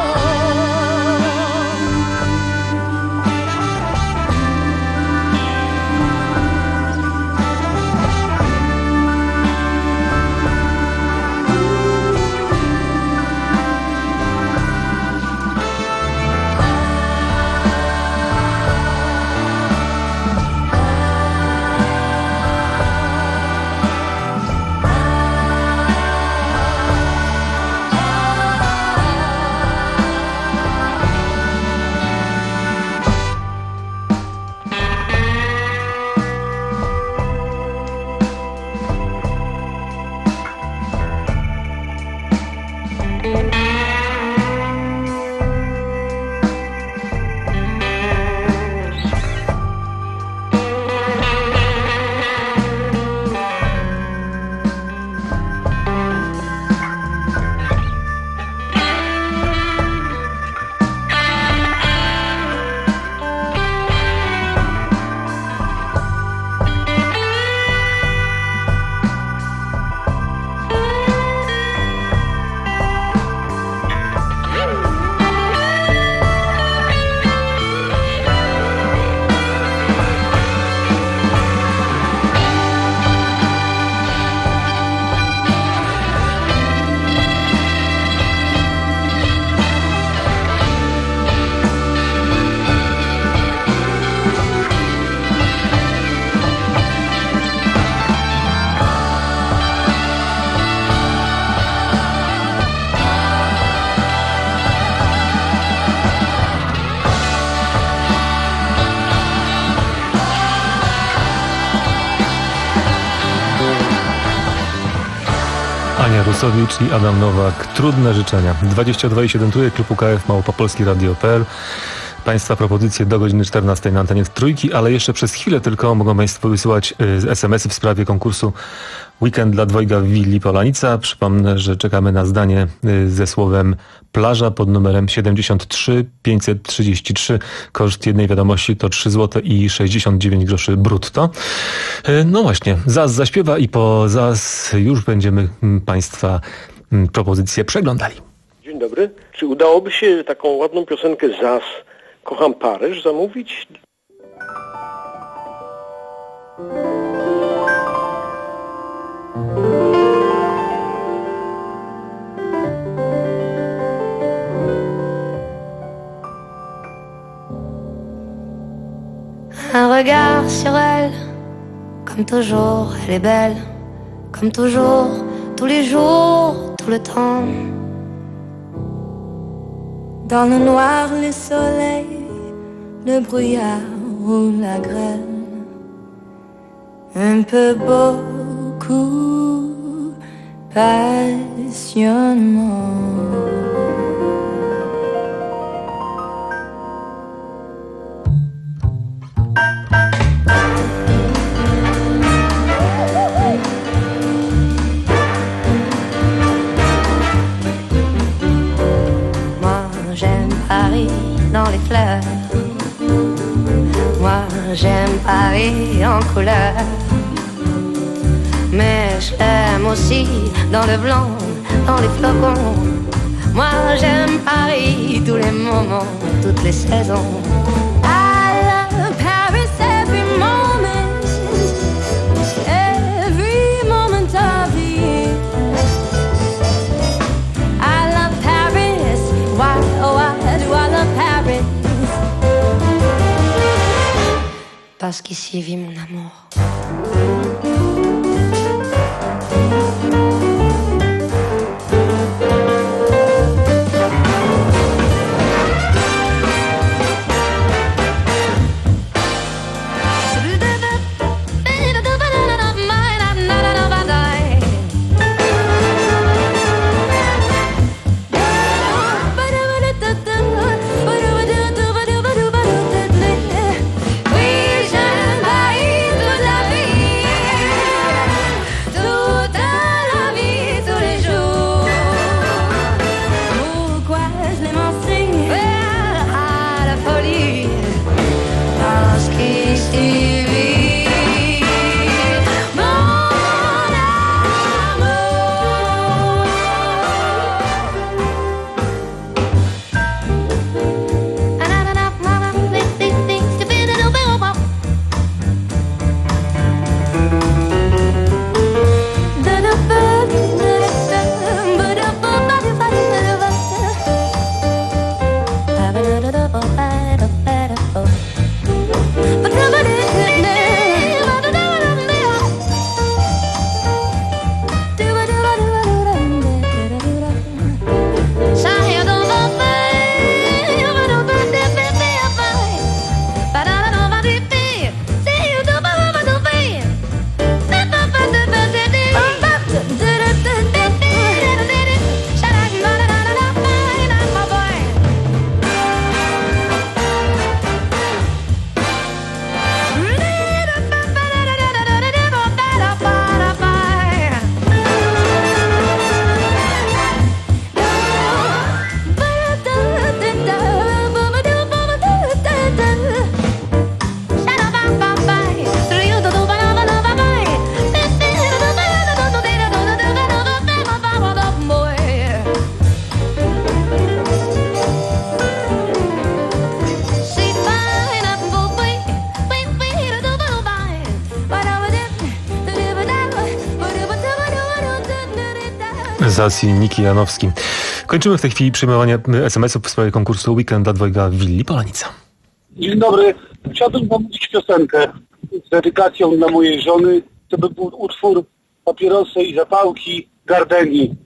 Ania Rusowicz i Adam Nowak. Trudne życzenia. dwadzieścia dwa i siedem trójek, klub U K F, małpa polski radio kropka p l. Państwa propozycje do godziny czternastej na antenie Trójki, ale jeszcze przez chwilę tylko mogą Państwo wysyłać y, es em esy w sprawie konkursu Weekend dla dwojga w willi Polanica. Przypomnę, że czekamy na zdanie y, ze słowem plaża pod numerem siedemdziesiąt trzy pięćset trzydzieści trzy. Koszt jednej wiadomości to trzy złote i sześćdziesiąt dziewięć groszy brutto. Y, no właśnie, Zaz zaśpiewa i po Zaz już będziemy y, Państwa y, propozycje przeglądali. Dzień dobry. Czy udałoby się taką ładną piosenkę Zaz Kocham Paryż zamówić? Un regard sur elle, comme toujours, elle est belle, comme toujours, tous les jours, tout le temps. Dans le noir, le soleil, le brouillard ou la grêle, un peu beaucoup, passionnément. Dans les fleurs, moi j'aime Paris en couleur, mais je l'aime aussi dans le blanc, dans les flocons. Moi j'aime Paris tous les moments, toutes les saisons. I love Paris every moment, every moment of the year. I love Paris, why, oh why do I love Paris? Parce qu'ici vit mon amour. Zaz i Niki Janowski. Kończymy w tej chwili przyjmowanie es em esów w sprawie konkursu Weekend dla dwojga w willi Polanica. Dzień dobry. Chciałbym pomówić piosenkę z dedykacją dla mojej żony. To by był utwór Papierosy i zapałki Gardeni.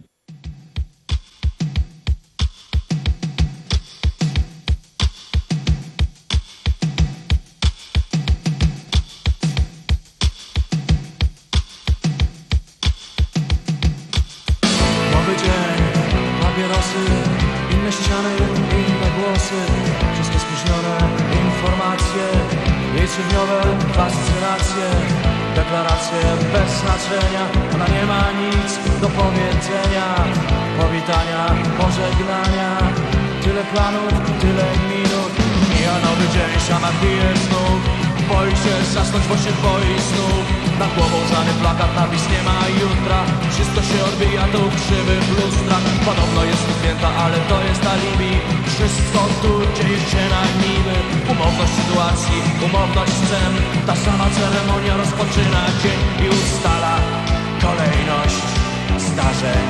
Jesieniowe fascynacje, deklaracje bez znaczenia. Ona nie ma nic do powiedzenia, powitania, pożegnania. Tyle planów, tyle minut, mija nowy dzień, sama pije znów. Boi się zasnąć, bo się boi snów. Nad głową żany plakat, napis nie ma jutra. Wszystko się odbija, tu krzywy w lustrach. Podobno jest tu święta, ale to jest alibi. Wszystko tu dzieje się na niby. Umowność sytuacji, umowność scen. Ta sama ceremonia rozpoczyna dzień i ustala kolejność zdarzeń.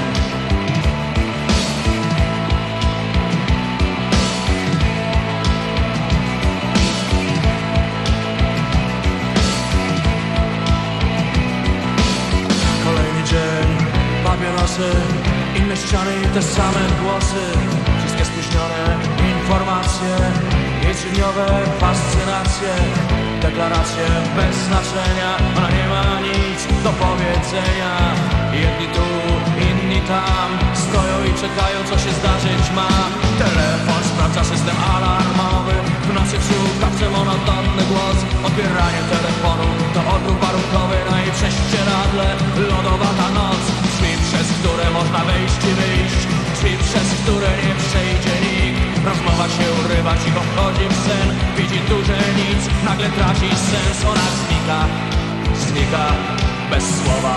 Dzień, papierosy, inne ściany i te same głosy. Wszystkie spóźnione informacje, jesieniowe fascynacje, deklaracje bez znaczenia. Ona nie ma nic do powiedzenia. Jedni tu, inni tam stoją i czekają, co się zdarzyć ma. Telefon sprawdza system alarmowy. W nocy słucha monotonny głos. Odbieranie telefonu to odruch warunkowy na jej prześcieradle. Lodowata noc, drzwi przez które można wejść i wyjść, drzwi przez które nie przejdzie nikt. Rozmowa się urywa, cicho wchodzi w sen. Widzi tu, że nic nagle traci sens. Ona znika, znika bez słowa.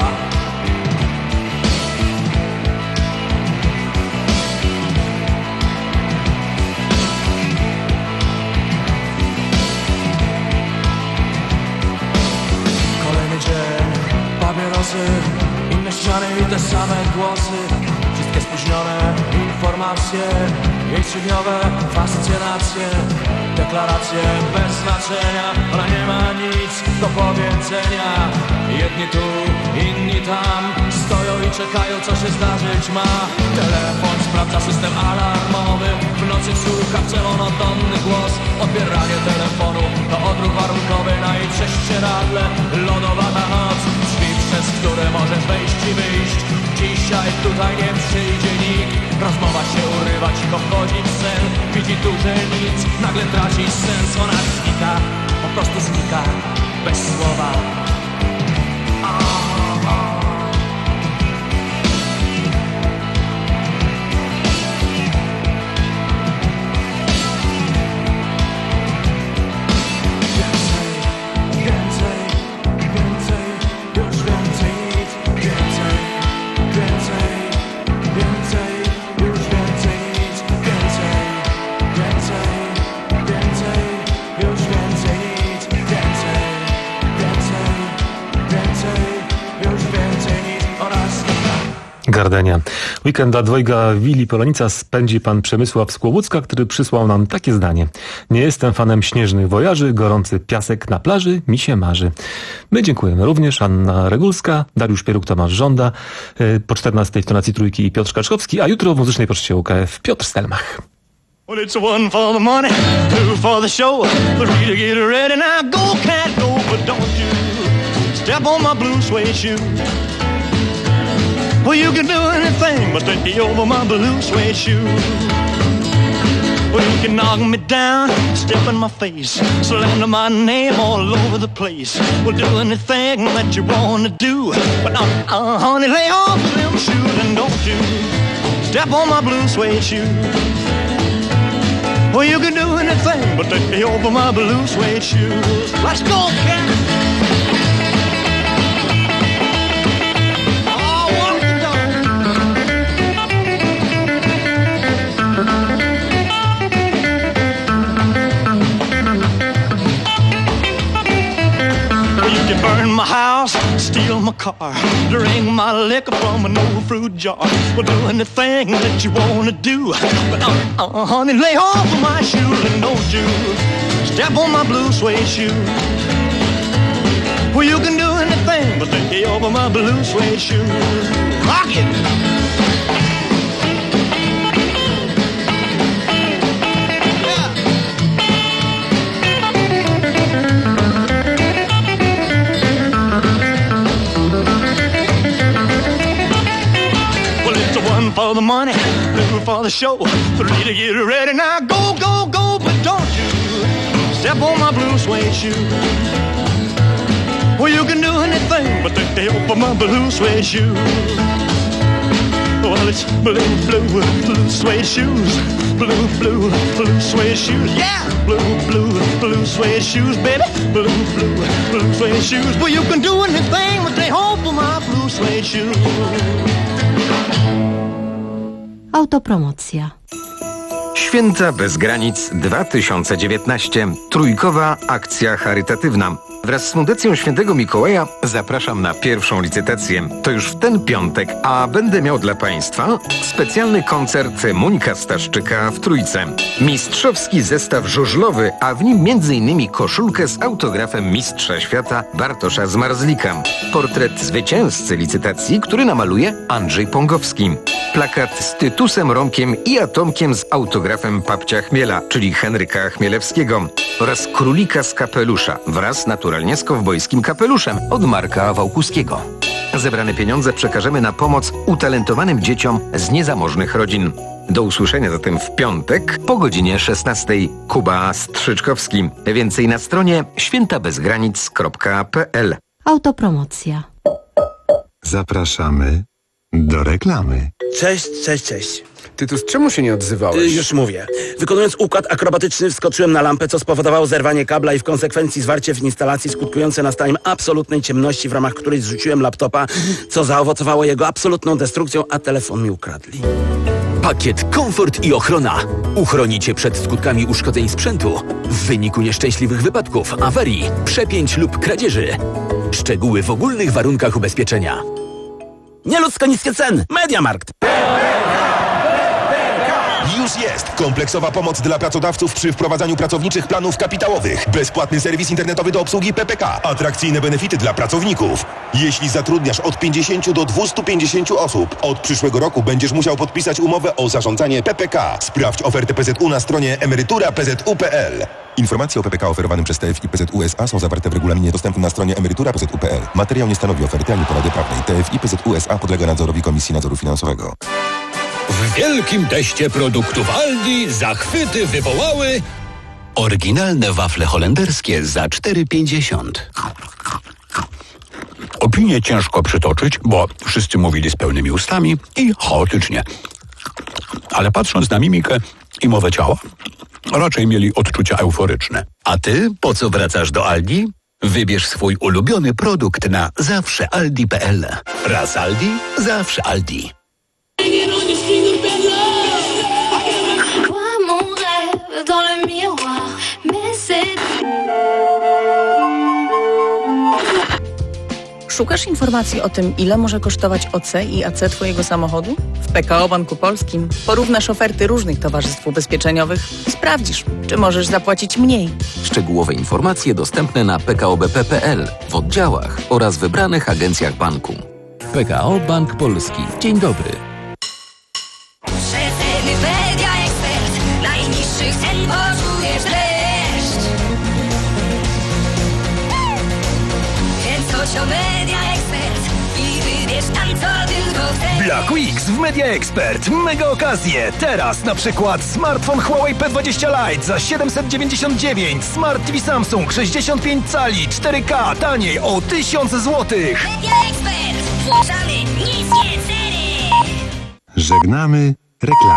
Papierosy, inne ściany i te same głosy. Wszystkie spóźnione informacje, jesieniowe fascynacje, deklaracje bez znaczenia. Ona nie ma nic do powiedzenia. Jedni tu, inni tam stoją i czekają, co się zdarzyć ma. Telefon sprawdza system alarmowy. W nocy słucha monotonny głos. Odbieranie telefonu to odruch warunkowy na jej prześcieradle. Lodowata noc, drzwi przez które możesz wejść i wyjść. Dzisiaj tutaj nie przyjdzie nikt. Rozmowa się urywa, cicho wchodzi w sen. Widzi tu, że nic nagle traci sens. Ona znika, po prostu znika bez słowa. Gardenia. Weekend dla dwojga Willi Polanica spędzi pan Przemysław Skłowucka, który przysłał nam takie zdanie. Nie jestem fanem śnieżnych wojaży, gorący piasek na plaży mi się marzy. My dziękujemy również. Anna Regulska, Dariusz Pieruk, Tomasz Żąda, po czternastej w tonacji Trójki i Piotr Kaczkowski, a jutro w Muzycznej Poczcie U K F Piotr Stelmach. Well, it's one for the money, two for the show, three to get ready. Now go, cat, go, but don't you step on my blue suede shoe. Well, you can do anything but take me over my blue suede shoe. Well, you can knock me down, step in my face, slander my name all over the place. Well, do anything that you want to do, but uh, uh, honey, lay off them shoes and don't you step on my blue suede shoe. Well, you can do anything but take me over my blue suede shoes. Let's go, cat! Burn my house, steal my car, drink my liquor from an old fruit jar. Well, do anything that you wanna do, but uh, uh, honey, lay off of my shoes and don't you step on my blue suede shoe. Well, you can do anything but lay over my blue suede shoes. Rock it! For the money, two for the show, three to get ready. Now go, go, go, but don't you step on my blue suede shoe. Well, you can do anything but take the help of my blue suede shoe. Well, it's blue, blue, blue suede shoes. Blue, blue, blue suede shoes. Yeah! Blue, blue, blue suede shoes, baby. Blue, blue, blue suede shoes. Well, you can do anything but take hold of my blue suede shoes. Autopromocja. Święta bez granic dwa tysiące dziewiętnaście. Trójkowa akcja charytatywna. Wraz z Fundacją Świętego Mikołaja zapraszam na pierwszą licytację. To już w ten piątek, a będę miał dla Państwa specjalny koncert Monika Staszczyka w Trójce. Mistrzowski zestaw żużlowy, a w nim między innymi koszulkę z autografem mistrza świata Bartosza Zmarzlika. Portret zwycięzcy licytacji, który namaluje Andrzej Pongowski. Plakat z Tytusem Romkiem i Atomkiem z autografem Papcia Chmiela, czyli Henryka Chmielewskiego. Oraz królika z kapelusza wraz naturalnie z kowbojskim kapeluszem od Marka Wałkuskiego. Zebrane pieniądze przekażemy na pomoc utalentowanym dzieciom z niezamożnych rodzin. Do usłyszenia zatem w piątek po godzinie szesnastej. Kuba Strzyczkowski. Więcej na stronie świętabezgranic kropka p l. Autopromocja. Zapraszamy do reklamy. Cześć, cześć, cześć. Tytus, czemu się nie odzywałeś? Y, już mówię. Wykonując układ akrobatyczny wskoczyłem na lampę, co spowodowało zerwanie kabla i w konsekwencji zwarcie w instalacji skutkujące nastaniem absolutnej ciemności, w ramach której zrzuciłem laptopa, co zaowocowało jego absolutną destrukcją, a telefon mi ukradli. Pakiet komfort i ochrona. Uchroni Cię przed skutkami uszkodzeń sprzętu w wyniku nieszczęśliwych wypadków, awarii, przepięć lub kradzieży. Szczegóły w ogólnych warunkach ubezpieczenia. Nieludzko niskie ceny. Mediamarkt. Już jest kompleksowa pomoc dla pracodawców przy wprowadzaniu pracowniczych planów kapitałowych. Bezpłatny serwis internetowy do obsługi P P K. Atrakcyjne benefity dla pracowników. Jeśli zatrudniasz od pięćdziesięciu do dwustu pięćdziesięciu osób, od przyszłego roku będziesz musiał podpisać umowę o zarządzanie P P K. Sprawdź ofertę P Z U na stronie emerytura p z u kropka p l. Informacje o P P K oferowanym przez T F I P Z U S A są zawarte w regulaminie dostępnym na stronie emerytura p z u kropka p l. Materiał nie stanowi oferty ani porady prawnej. T F I P Z U S A podlega nadzorowi Komisji Nadzoru Finansowego. W wielkim teście produktów Aldi zachwyty wywołały oryginalne wafle holenderskie za cztery pięćdziesiąt. Opinię ciężko przytoczyć, bo wszyscy mówili z pełnymi ustami i chaotycznie. Ale patrząc na mimikę i mowę ciała, raczej mieli odczucia euforyczne. A ty po co wracasz do Aldi? Wybierz swój ulubiony produkt na zawsze aldi kropka p l. Raz Aldi, zawsze Aldi. Szukasz informacji o tym, ile może kosztować O C i A C twojego samochodu? W P K O Banku Polskim porównasz oferty różnych towarzystw ubezpieczeniowych i sprawdzisz, czy możesz zapłacić mniej. Szczegółowe informacje dostępne na p k o b p kropka p l, w oddziałach oraz wybranych agencjach banku. P K O Bank Polski. Dzień dobry. Rzetelny Media Ekspert, najniższych cen poczujesz dreszcz. Więc chodź o Media Ekspert i wybierz tam, co tylko chcesz. Black Weeks w Media Expert. Mega okazje. Teraz na przykład smartfon Huawei P dwadzieścia Lite za siedemset dziewięćdziesiąt dziewięć. Smart T V Samsung sześćdziesiąt pięć cali cztery K taniej o tysiąc złotych. Media Ekspert, włączamy niskie ceny. Żegnamy reklamę.